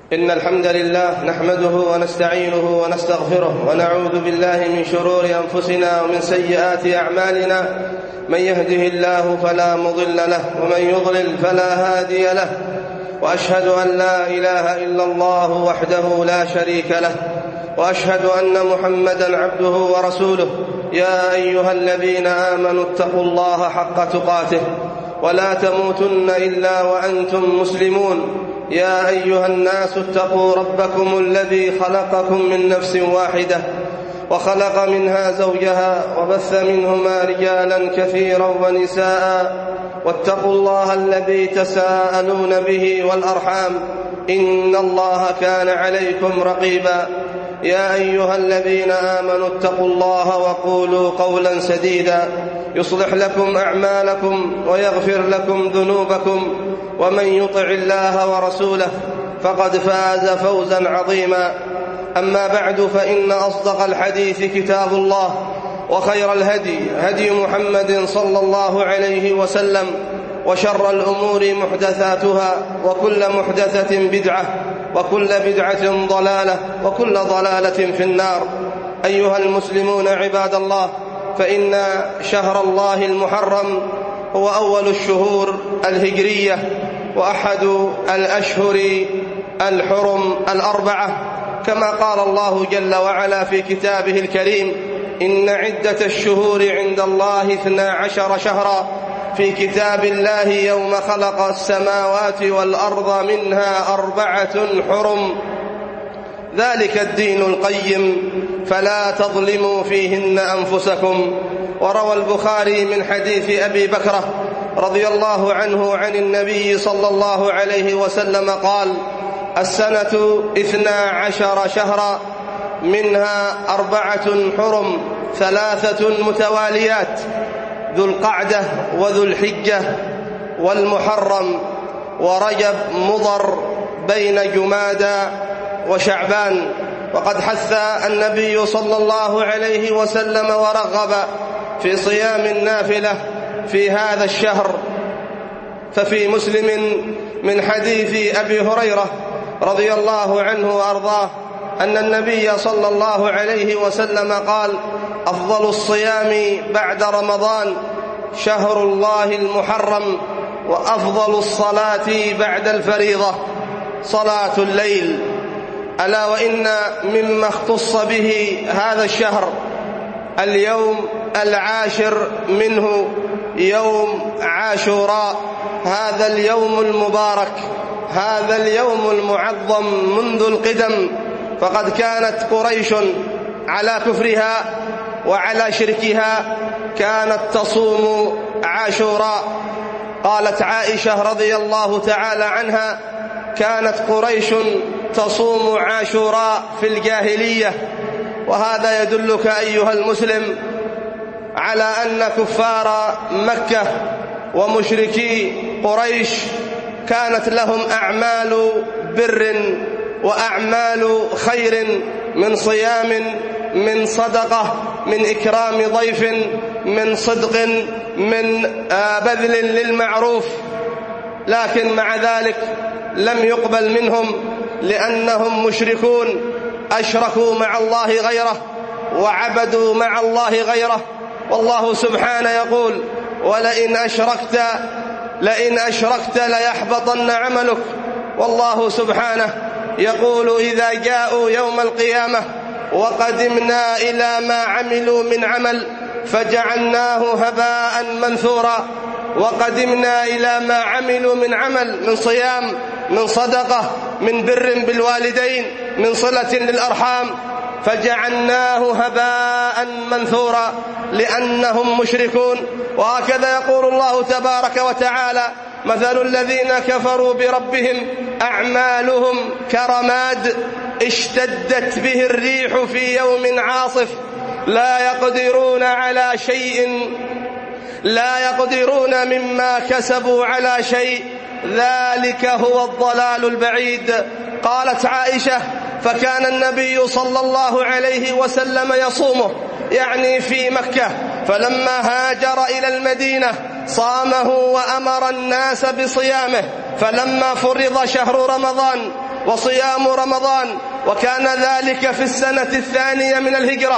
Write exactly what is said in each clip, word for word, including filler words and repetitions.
إن الحمد لله نحمده ونستعينه ونستغفره ونعوذ بالله من شرور أنفسنا ومن سيئات أعمالنا. من يهده الله فلا مضل له ومن يضلل فلا هادي له، وأشهد أن لا إله إلا الله وحده لا شريك له، وأشهد أن محمدًا عبده ورسوله. يا أيها الذين آمنوا اتقوا الله حق تقاته ولا تموتن إلا وأنتم مسلمون. يا أيها الناس اتقوا ربكم الذي خلقكم من نفس واحدة وخلق منها زوجها وبث منهما رجالا كثيرا ونساء، واتقوا الله الذي تساءلون به والأرحام، إن الله كان عليكم رقيبا. يا أيها الذين آمنوا اتقوا الله وقولوا قولا سديدا يصلح لكم أعمالكم ويغفر لكم ذنوبكم، ومن يطع الله ورسوله فقد فاز فوزا عظيما. أما بعد، فإن أصدق الحديث كتاب الله، وخير الهدي هدي محمد صلى الله عليه وسلم، وشر الأمور محدثاتها، وكل محدثة بدعة، وكل بدعة ضلالة، وكل ضلالة في النار. أيها المسلمون عباد الله، فإن شهر الله المحرم هو أول الشهور الهجرية وأحد الأشهر الحرم الأربعة، كما قال الله جل وعلا في كتابه الكريم: إن عدة الشهور عند الله اثنا عشر شهرا في كتاب الله يوم خلق السماوات والأرض منها أربعة حرم، ذلك الدين القيم فلا تظلموا فيهن أنفسكم. وروى البخاري من حديث أبي بكرة رضي الله عنه عن النبي صلى الله عليه وسلم قال: السنة اثنا عشر شهرا منها أربعة حرم، ثلاثة متواليات: ذو القعدة وذو الحجة والمحرم ورجب مضر بين جمادى وشعبان. وقد حث النبي صلى الله عليه وسلم ورغب في صيام النافلة في هذا الشهر. ففي مسلم من حديث أبي هريرة رضي الله عنه وأرضاه أن النبي صلى الله عليه وسلم قال: أفضل الصيام بعد رمضان شهر الله المحرم، وأفضل الصلاة بعد الفريضة صلاة الليل. ألا وإن مما اختص به هذا الشهر اليوم العاشر منه، يوم عاشوراء، هذا اليوم المبارك، هذا اليوم المعظم منذ القدم. فقد كانت قريش على كفرها وعلى شركها كانت تصوم عاشوراء. قالت عائشة رضي الله تعالى عنها: كانت قريش تصوم عاشوراء في الجاهلية. وهذا يدلك أيها المسلم على أن كفار مكة ومشركي قريش كانت لهم أعمال بر وأعمال خير، من صيام، من صدقة، من إكرام ضيف، من صدق، من بذل للمعروف. لكن مع ذلك لم يقبل منهم، لأنهم مشركون، أشركوا مع الله غيره وعبدوا مع الله غيره. والله سبحانه يقول: ولئن أشركت لئن أشركت ليحبطن عملك. والله سبحانه يقول: إذا جاءوا يوم القيامة وقدمنا إلى ما عملوا من عمل فجعلناه هباء منثورا. وقدمنا إلى ما عملوا من عمل، من صيام، من صدقة، من بر بالوالدين، من صلة للأرحام، فجعلناه هباء منثورا لأنهم مشركون. وهكذا يقول الله تبارك وتعالى: مثل الذين كفروا بربهم أعمالهم كرماد اشتدت به الريح في يوم عاصف لا يقدرون على شيء لا يقدرون مما كسبوا على شيء، ذلك هو الضلال البعيد. قالت عائشة: فكان النبي صلى الله عليه وسلم يصومه، يعني في مكة، فلما هاجر إلى المدينة صامه وأمر الناس بصيامه، فلما فرض شهر رمضان وصيام رمضان، وكان ذلك في السنة الثانية من الهجرة.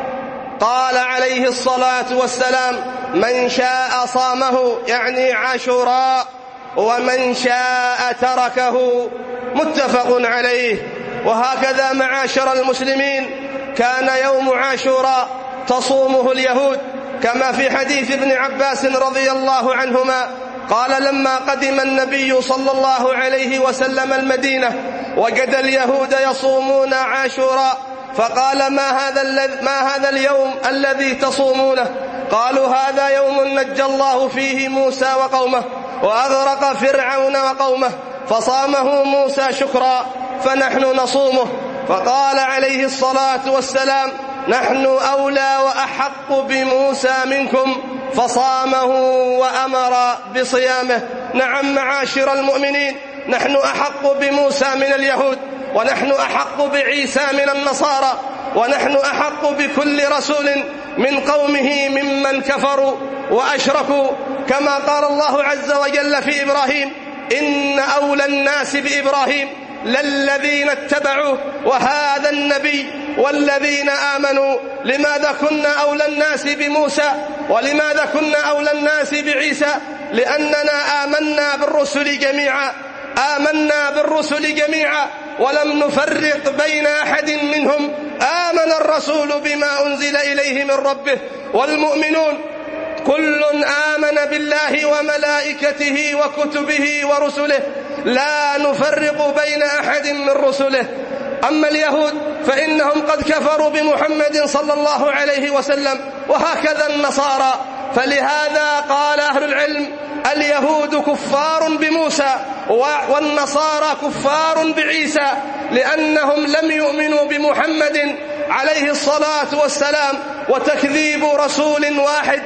قال عليه الصلاة والسلام: من شاء صامه، يعني عاشوراء، ومن شاء تركه. متفق عليه. وهكذا معاشر المسلمين كان يوم عاشوراء تصومه اليهود، كما في حديث ابن عباس رضي الله عنهما قال: لما قدم النبي صلى الله عليه وسلم المدينة وجد اليهود يصومون عاشوراء، فقال: ما هذا ما هذا اليوم الذي تصومونه؟ قالوا: هذا يوم نجى الله فيه موسى وقومه وأغرق فرعون وقومه، فصامه موسى شكرا فنحن نصومه. فقال عليه الصلاة والسلام: نحن أولى وأحق بموسى منكم، فصامه وأمر بصيامه. نعم معاشر المؤمنين، نحن أحق بموسى من اليهود، ونحن أحق بعيسى من النصارى، ونحن أحق بكل رسول من قومه ممن كفروا وأشركوا، كما قال الله عز وجل في إبراهيم: إن أولى الناس بإبراهيم للذين اتبعوه وهذا النبي والذين آمنوا. لماذا كنا أولى الناس بموسى؟ ولماذا كنا أولى الناس بعيسى؟ لأننا آمنا بالرسل جميعا آمنا بالرسل جميعا ولم نفرق بين أحد منهم. آمن الرسول بما أنزل إليه من ربه والمؤمنون كل آمن بالله وملائكته وكتبه ورسله لا نفرق بين أحد من رسله. أما اليهود فإنهم قد كفروا بمحمد صلى الله عليه وسلم، وهكذا النصارى. فلهذا قال أهل العلم: اليهود كفار بموسى والنصارى كفار بعيسى، لأنهم لم يؤمنوا بمحمد عليه الصلاة والسلام. وتكذيب رسول واحد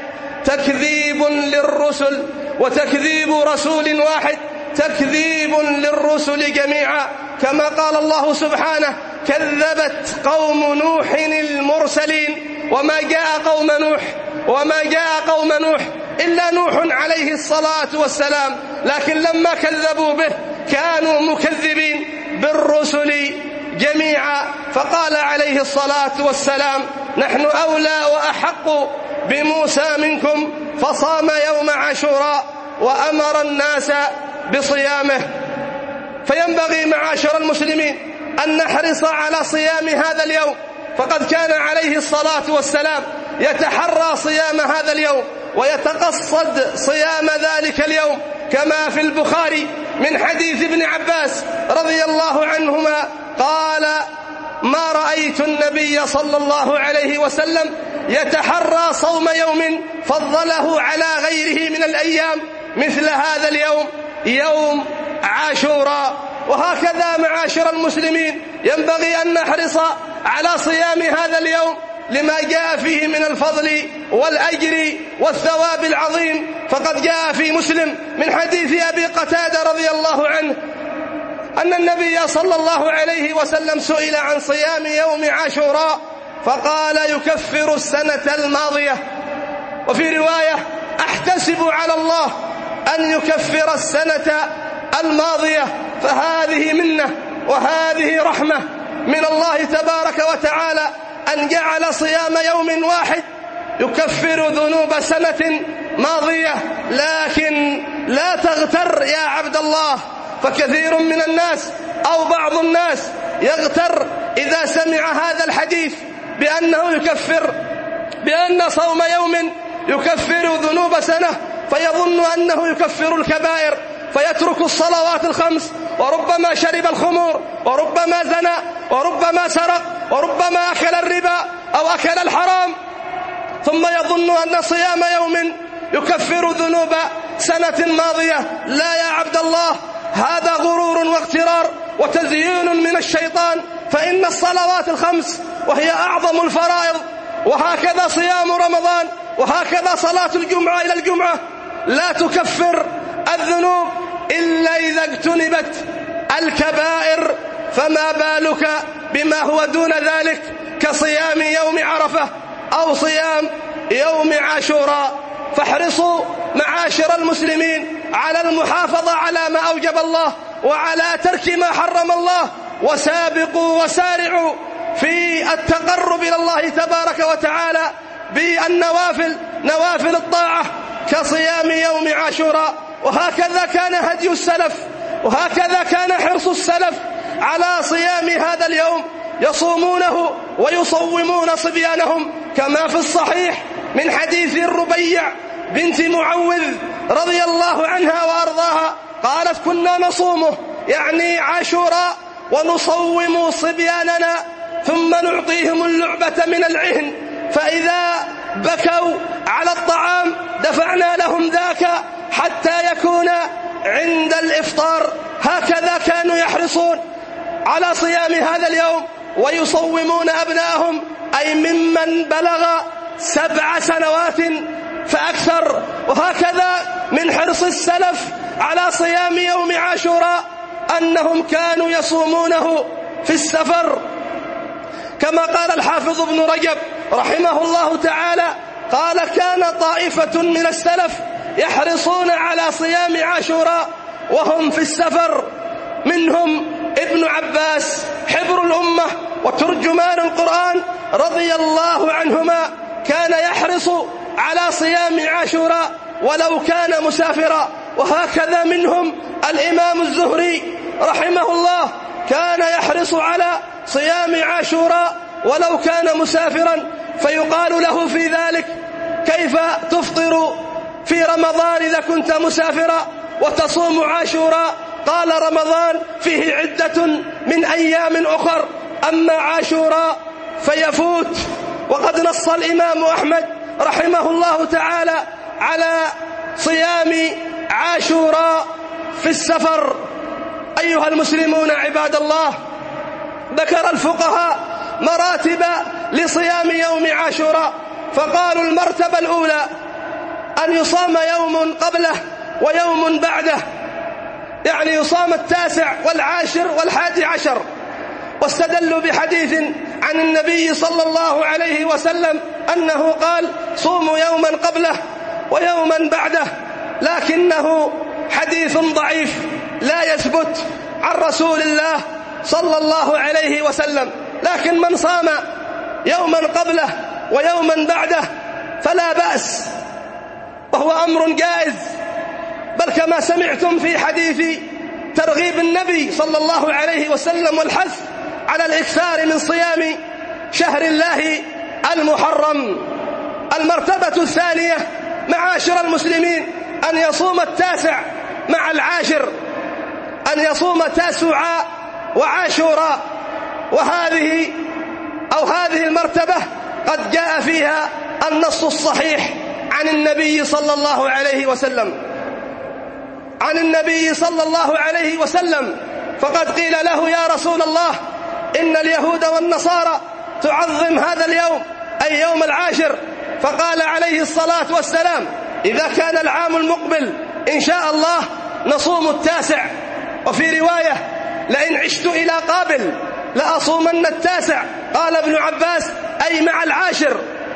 تكذيب للرسل، وتكذيب رسول واحد تكذيب للرسل جميعا، كما قال الله سبحانه: كذبت قوم نوح المرسلين. وما جاء قوم نوح وما جاء قوم نوح إلا نوح عليه الصلاة والسلام، لكن لما كذبوا به كانوا مكذبين بالرسل جميعا. فقال عليه الصلاة والسلام: نحن أولى وأحق بموسى منكم، فصام يوم عاشوراء وأمر الناس بصيامه. فينبغي معاشر المسلمين أن نحرص على صيام هذا اليوم، فقد كان عليه الصلاة والسلام يتحرى صيام هذا اليوم ويتقصد صيام ذلك اليوم، كما في البخاري من حديث ابن عباس رضي الله عنهما قال: ما رأيت النبي صلى الله عليه وسلم يتحرى صوم يوم فضله على غيره من الأيام مثل هذا اليوم، يوم عاشوراء. وهكذا معاشر المسلمين ينبغي أن نحرص على صيام هذا اليوم لما جاء فيه من الفضل والأجر والثواب العظيم. فقد جاء في مسلم من حديث أبي قتادة رضي الله عنه أن النبي صلى الله عليه وسلم سئل عن صيام يوم عاشوراء فقال: يكفر السنة الماضية. وفي رواية: أحتسب على الله أن يكفر السنة الماضية. فهذه منة وهذه رحمة من الله تبارك وتعالى أن جعل صيام يوم واحد يكفر ذنوب سنة ماضية. لكن لا تغتر يا عبد الله، فكثير من الناس أو بعض الناس يغتر إذا سمع هذا الحديث بأنه يكفر بأن صوم يوم يكفر ذنوب سنة، فيظن أنه يكفر الكبائر فيترك الصلوات الخمس، وربما شرب الخمور، وربما زنى، وربما سرق، وربما أكل الربا أو أكل الحرام، ثم يظن أن صيام يوم يكفر ذنوب سنة ماضية. لا يا عبد الله، هذا غرور واغترار وتزيين من الشيطان، فإن الصلوات الخمس وهي أعظم الفرائض، وهكذا صيام رمضان، وهكذا صلاة الجمعة إلى الجمعة لا تكفر الذنوب إلا إذا اجتنبت الكبائر، فما بالك بما هو دون ذلك كصيام يوم عرفة أو صيام يوم عاشوراء. فاحرصوا معاشر المسلمين على المحافظة على ما أوجب الله وعلى ترك ما حرم الله، وسابقوا وسارعوا في التقرب إلى الله تبارك وتعالى بالنوافل، نوافل الطاعة كصيام يوم عاشوراء. وهكذا كان هدي السلف، وهكذا كان حرص السلف على صيام هذا اليوم، يصومونه ويصومون صبيانهم، كما في الصحيح من حديث الربيع بنت معوذ رضي الله عنها وأرضاها قالت: كنا نصومه يعني عاشوراء ونصوم صبياننا ثم نعطيهم اللعبة من العهن، فإذا بكوا على الطعام دفعنا لهم ذاك حتى يكون عند الإفطار. هكذا كانوا يحرصون على صيام هذا اليوم ويصومون أبنائهم، أي ممن بلغ سبع سنوات فأكثر. وهكذا من حرص السلف على صيام يوم عاشوراء أنهم كانوا يصومونه في السفر، كما قال الحافظ ابن رجب رحمه الله تعالى قال: كان طائفة من السلف يحرصون على صيام عاشوراء وهم في السفر، منهم ابن عباس حبر الأمة وترجمان القرآن رضي الله عنهما، كان يحرص على صيام عاشوراء ولو كان مسافرا. وهكذا منهم الإمام الزهري رحمه الله، كان يحرص على صيام عاشوراء ولو كان مسافرا، فيقال له في ذلك: كيف تفطر في رمضان إذا كنت مسافرا وتصوم عاشوراء؟ قال: رمضان فيه عدة من أيام أخر، أما عاشوراء فيفوت. وقد نص الإمام أحمد رحمه الله تعالى على صيام عاشوراء في السفر. أيها المسلمون عباد الله، ذكر الفقهاء مراتب لصيام يوم عاشوراء، فقالوا: المرتبة الأولى أن يصام يوم قبله ويوم بعده، يعني يصام التاسع والعاشر والحادي عشر. واستدلوا بحديث عن النبي صلى الله عليه وسلم أنه قال: صوموا يوما قبله ويوما بعده، لكنه حديث ضعيف لا يثبت عن رسول الله صلى الله عليه وسلم. لكن من صام يوما قبله ويوما بعده فلا بأس، وهو أمر جائز، بل كما سمعتم في حديث ترغيب النبي صلى الله عليه وسلم والحث على الإكثار من صيام شهر الله المحرم. المرتبة الثانية معاشر المسلمين أن يصوم التاسع مع العاشر، أن يصوم تاسعاء وعاشوراء، وهذه أو هذه المرتبة قد جاء فيها النص الصحيح عن النبي صلى الله عليه وسلم عن النبي صلى الله عليه وسلم فقد قيل له: يا رسول الله، إن اليهود والنصارى تعظم هذا اليوم أي يوم العاشر، فقال عليه الصلاة والسلام: إذا كان العام المقبل إن شاء الله نصوم التاسع. وفي رواية: لئن عشت إلى قابل لأصومن التاسع. قال ابن عباس: أي مع العاشر.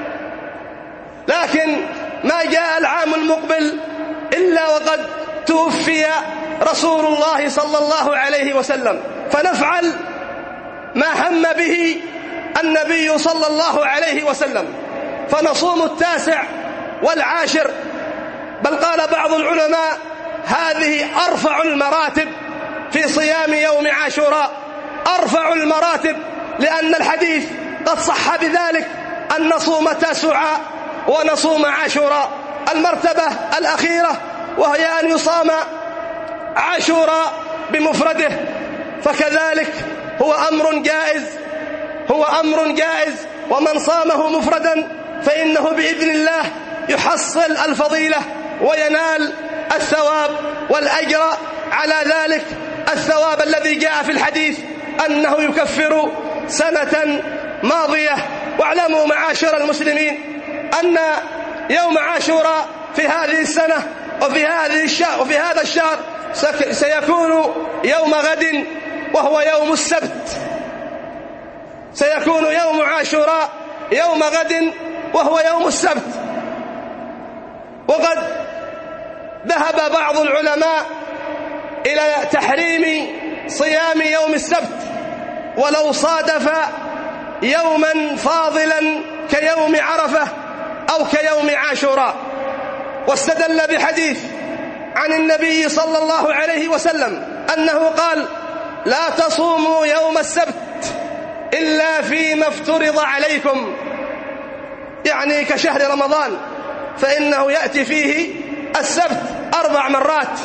لكن ما جاء العام المقبل إلا وقد توفي رسول الله صلى الله عليه وسلم، فنفعل ما هم به النبي صلى الله عليه وسلم، فنصوم التاسع والعاشر. بل قال بعض العلماء: هذه أرفع المراتب في صيام يوم عاشوراء، أرفع المراتب، لأن الحديث قد صح بذلك أن نصوم تاسعاء ونصوم عاشوراء. المرتبة الأخيرة وهي أن يصام عاشوراء بمفرده، فكذلك هو أمر جائز، هو أمر جائز ومن صامه مفردا فإنه بإذن الله يحصل الفضيلة وينال الثواب والأجر على ذلك، الثواب الذي جاء في الحديث أنه يكفر سنة ماضية. واعلموا معاشر المسلمين أن يوم عاشوراء في هذه السنة وفي هذه الشهر وفي هذا الشهر سيكون يوم غد وهو يوم السبت، سيكون يوم عاشوراء يوم غد وهو يوم السبت. وقد ذهب بعض العلماء إلى تحريم صيام يوم السبت ولو صادف يوما فاضلا كيوم عرفة أو كيوم عاشوراء، واستدل بحديث عن النبي صلى الله عليه وسلم أنه قال: لا تصوموا يوم السبت إلا فيما افترض عليكم، يعني كشهر رمضان، فإنه يأتي فيه السبت أربع مرات.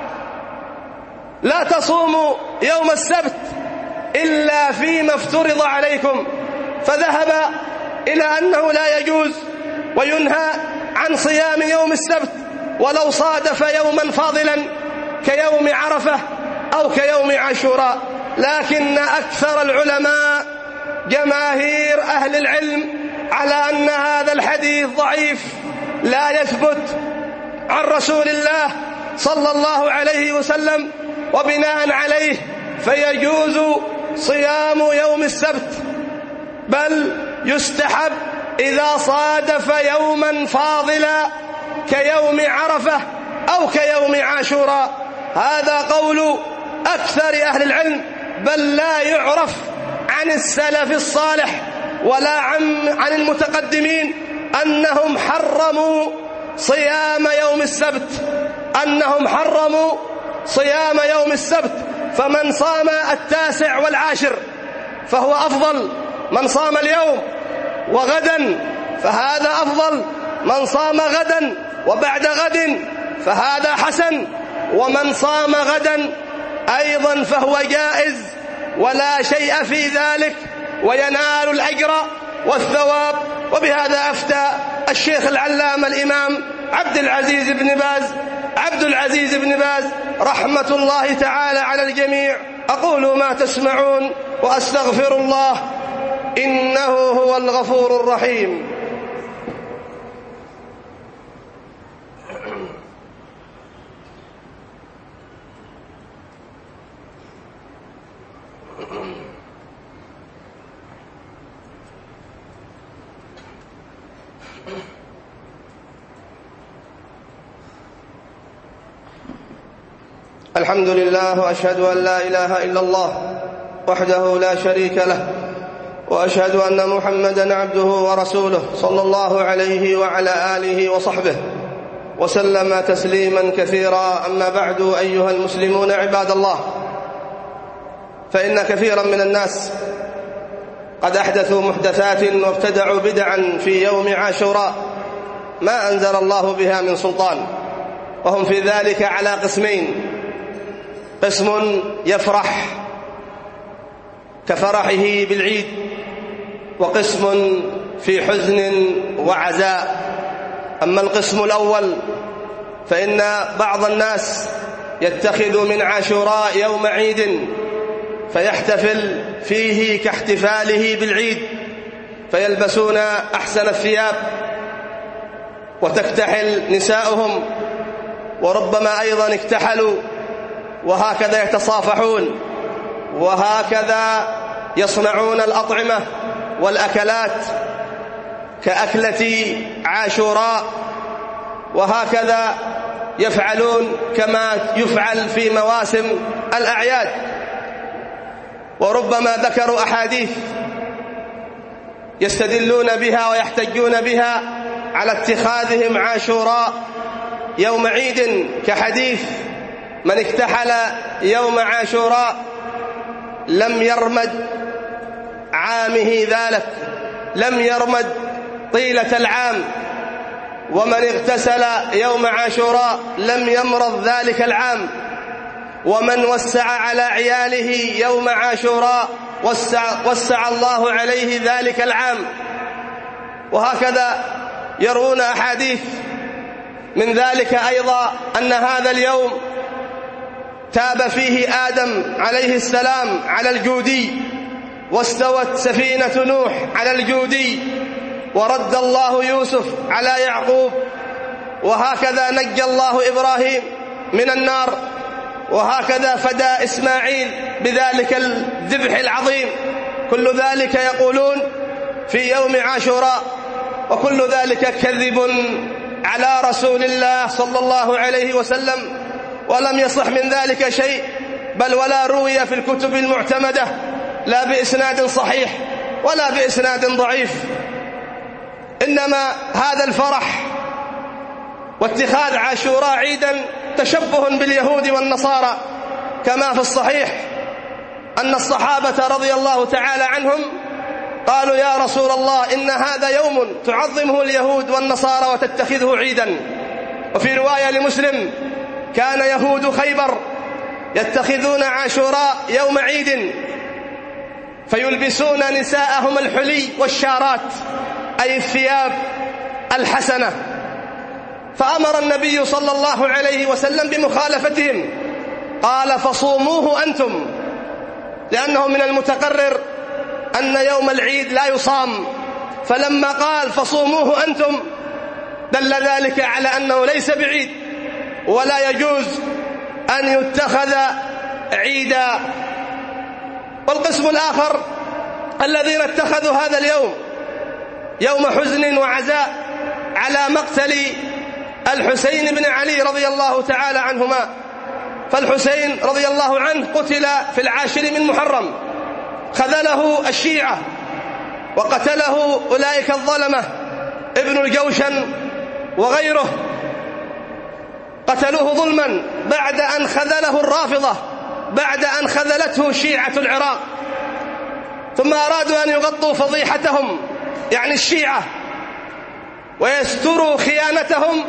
لا تصوموا يوم السبت إلا فيما افترض عليكم، فذهب إلى أنه لا يجوز وينهى عن صيام يوم السبت ولو صادف يوما فاضلا كيوم عرفة أو كيوم عاشوراء. لكن أكثر العلماء جماهير أهل العلم على أن هذا الحديث ضعيف لا يثبت عن رسول الله صلى الله عليه وسلم، وبناء عليه فيجوز صيام يوم السبت، بل يستحب إذا صادف يوما فاضلا كيوم عرفة أو كيوم عاشوراء. هذا قول أكثر أهل العلم، بل لا يعرف عن السلف الصالح ولا عن عن المتقدمين أنهم حرموا صيام يوم السبت أنهم حرموا صيام يوم السبت فمن صام التاسع والعاشر فهو أفضل، من صام اليوم وغدا فهذا أفضل، من صام غدا وبعد غد فهذا حسن، ومن صام غدا أيضا فهو جائز ولا شيء في ذلك وينال الأجر والثواب. وبهذا أفتى الشيخ العلامة الإمام عبد العزيز بن باز عبد العزيز بن باز رحمة الله تعالى على الجميع. أقول ما تسمعون وأستغفر الله إنه هو الغفور الرحيم. الحمد لله، وأشهد أن لا إله إلا الله وحده لا شريك له، وأشهد أن محمدًا عبده ورسوله صلى الله عليه وعلى آله وصحبه وسلم تسليمًا كثيرا. أما بعد، أيها المسلمون عباد الله، فإن كثيرا من الناس قد أحدثوا محدثات وابتدعوا بدعا في يوم عاشوراء ما أنزل الله بها من سلطان، وهم في ذلك على قسمين: قسم يفرح كفرحه بالعيد، وقسم في حزن وعزاء. أما القسم الأول فإن بعض الناس يتخذ من عاشوراء يوم عيد فيحتفل فيه كاحتفاله بالعيد، فيلبسون أحسن الثياب وتكتحل نساؤهم، وربما أيضا اكتحلوا، وهكذا يتصافحون، وهكذا يصنعون الأطعمة والأكلات كأكلة عاشوراء، وهكذا يفعلون كما يفعل في مواسم الأعياد. وربما ذكروا أحاديث يستدلون بها ويحتجون بها على اتخاذهم عاشوراء يوم عيد، كحديث: من اكتحل يوم عاشوراء لم يرمد عامه ذلك، لم يرمد طيلة العام، ومن اغتسل يوم عاشوراء لم يمرض ذلك العام، ومن وسع على عياله يوم عاشوراء وسع, وسع الله عليه ذلك العام. وهكذا يروون أحاديث من ذلك أيضا أن هذا اليوم تاب فيه آدم عليه السلام على الجودي، واستوت سفينة نوح على الجودي، ورد الله يوسف على يعقوب، وهكذا نجى الله إبراهيم من النار، وهكذا فدى إسماعيل بذلك الذبح العظيم. كل ذلك يقولون في يوم عاشوراء، وكل ذلك كذب على رسول الله صلى الله عليه وسلم، ولم يصح من ذلك شيء، بل ولا روي في الكتب المعتمدة، لا بإسناد صحيح ولا بإسناد ضعيف. إنما هذا الفرح واتخاذ عاشوراء عيدا تشبه باليهود والنصارى، كما في الصحيح أن الصحابة رضي الله تعالى عنهم قالوا: يا رسول الله، إن هذا يوم تعظمه اليهود والنصارى وتتخذه عيدا. وفي رواية لمسلم: كان يهود خيبر يتخذون عاشوراء يوم عيد، فيلبسون نساءهم الحلي والشارات، أي الثياب الحسنة. فأمر النبي صلى الله عليه وسلم بمخالفتهم، قال: فصوموه أنتم، لأنه من المتقرر أن يوم العيد لا يصام. فلما قال: فصوموه أنتم، دل ذلك على أنه ليس بعيد، ولا يجوز أن يتخذ عيدا. والقسم الآخر الذين اتخذوا هذا اليوم يوم حزن وعزاء على مقتل الحسين بن علي رضي الله تعالى عنهما. فالحسين رضي الله عنه قتل في العاشر من محرم، خذله الشيعة وقتله أولئك الظلمة ابن الجوشن وغيره، قتلوه ظلما بعد أن خذله الرافضة، بعد أن خذلته شيعة العراق. ثم أرادوا أن يغطوا فضيحتهم، يعني الشيعة، ويستروا خيانتهم،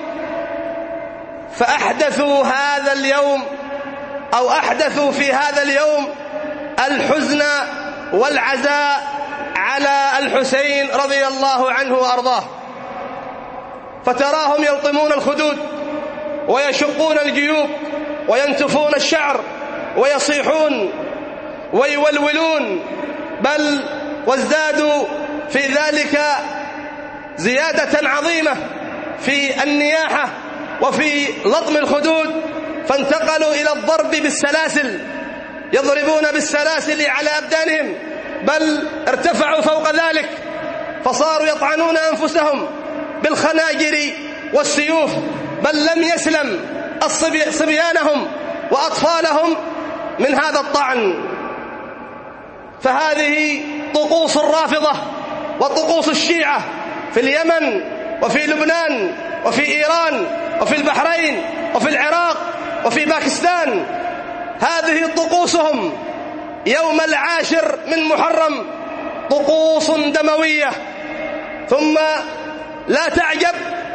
فأحدثوا هذا اليوم أو أحدثوا في هذا اليوم الحزن والعزاء على الحسين رضي الله عنه وأرضاه. فتراهم يلطمون الخدود ويشقون الجيوب وينتفون الشعر ويصيحون ويولولون، بل وازدادوا في ذلك زيادة عظيمة في النياحة وفي لطم الخدود، فانتقلوا إلى الضرب بالسلاسل، يضربون بالسلاسل على أبدانهم، بل ارتفعوا فوق ذلك فصاروا يطعنون أنفسهم بالخناجر والسيوف، بل لم يسلم صبيانهم وأطفالهم من هذا الطعن. فهذه طقوس الرافضة وطقوس الشيعة في اليمن وفي لبنان وفي إيران وفي البحرين وفي العراق وفي باكستان. هذه طقوسهم يوم العاشر من محرم، طقوس دموية. ثم لا تعجب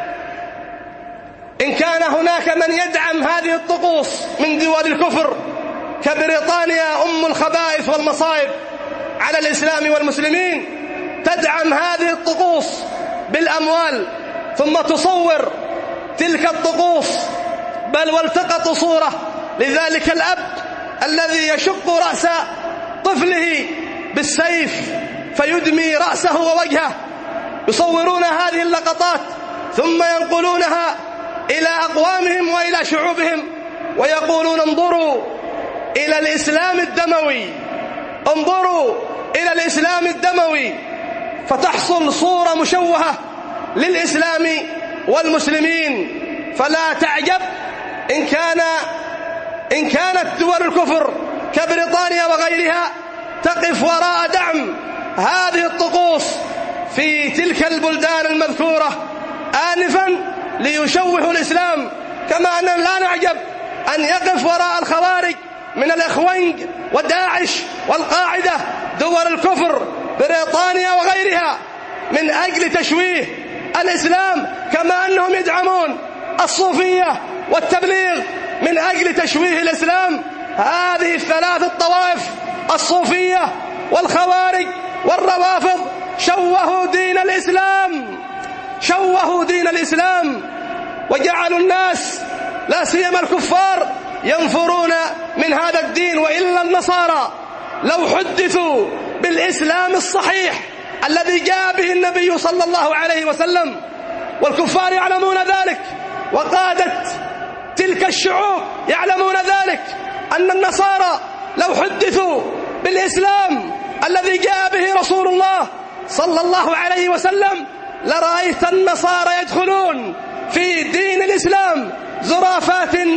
إن كان هناك من يدعم هذه الطقوس من دول الكفر كبريطانيا أم الخبائث والمصائب على الإسلام والمسلمين، تدعم هذه الطقوس بالأموال، ثم تصور تلك الطقوس، بل والتقطوا صورة لذلك الأب الذي يشق رأس طفله بالسيف فيدمي رأسه ووجهه، يصورون هذه اللقطات ثم ينقلونها إلى أقوامهم وإلى شعوبهم ويقولون: انظروا إلى الإسلام الدموي، انظروا إلى الإسلام الدموي. فتحصل صورة مشوهة للإسلام والمسلمين. فلا تعجب إن كان إن كانت دول الكفر كبريطانيا وغيرها تقف وراء دعم هذه الطقوس في تلك البلدان المذكورة آنفا ليشوهوا الإسلام، كما أننا لا نعجب أن يقف وراء الخوارج من الإخوانج وداعش والقاعدة دول الكفر بريطانيا وغيرها من أجل تشويه الإسلام، كما أنهم يدعمون الصوفية والتبليغ من أجل تشويه الإسلام. هذه الثلاث الطوائف، الصوفية والخوارج والروافض، شوهوا دين الإسلام، شوهوا دين الإسلام، وجعلوا الناس لا سيما الكفار ينفرون من هذا الدين. وإلا النصارى لو حدثوا بالإسلام الصحيح الذي جاء به النبي صلى الله عليه وسلم، والكفار يعلمون ذلك، وقادة تلك الشعوب يعلمون ذلك، أن النصارى لو حدثوا بالإسلام الذي جاء به رسول الله صلى الله عليه وسلم لرأيت النصارى يدخلون في دين الإسلام زرافات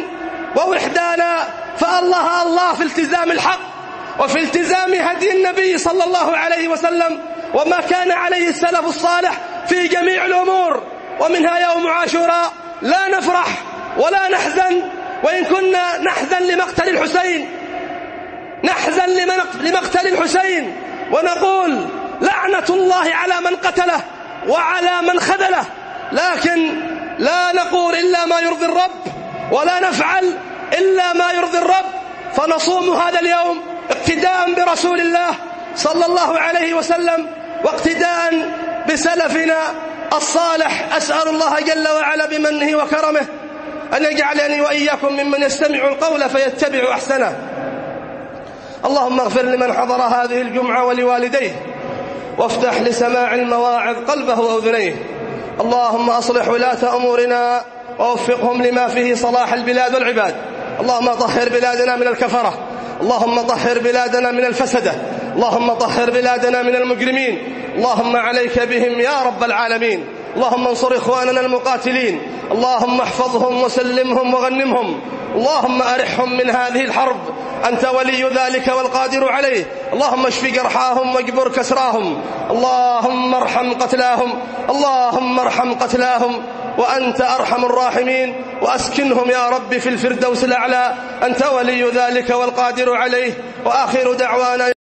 ووحدانا، فالله الله في التزام الحق وفي التزام هدي النبي صلى الله عليه وسلم وما كان عليه السلف الصالح في جميع الأمور. ومنها يوم عاشوراء لا نفرح ولا نحزن، وإن كنا نحزن لمقتل الحسين، نحزن لمقتل الحسين ونقول لعنة الله على من قتله وعلى من خذله، لكن لا نقول إلا ما يرضي الرب ولا نفعل إلا ما يرضي الرب، فنصوم هذا اليوم اقتداء برسول الله صلى الله عليه وسلم واقتداء بسلفنا الصالح. أسأل الله جل وعلا بمنه وكرمه أن يجعلني وإياكم ممن يستمع القول فيتبع أحسنه. اللهم اغفر لمن حضر هذه الجمعة ولوالديه، وافتح لسماع المواعظ قلبه وأذنيه. اللهم أصلح ولاة أمورنا ووفقهم لما فيه صلاح البلاد والعباد. اللهم طهر بلادنا من الكفرة، اللهم طهر بلادنا من الفسدة، اللهم طهر بلادنا من المجرمين. اللهم عليك بهم يا رب العالمين. اللهم انصر إخواننا المقاتلين، اللهم احفظهم وسلمهم وغنمهم، اللهم أرحهم من هذه الحرب، أنت ولي ذلك والقادر عليه. اللهم اشف جرحاهم واجبر كسراهم، اللهم ارحم قتلاهم، اللهم ارحم قتلاهم وأنت أرحم الراحمين، وأسكنهم يا رب في الفردوس الأعلى، أنت ولي ذلك والقادر عليه. وآخر دعوانا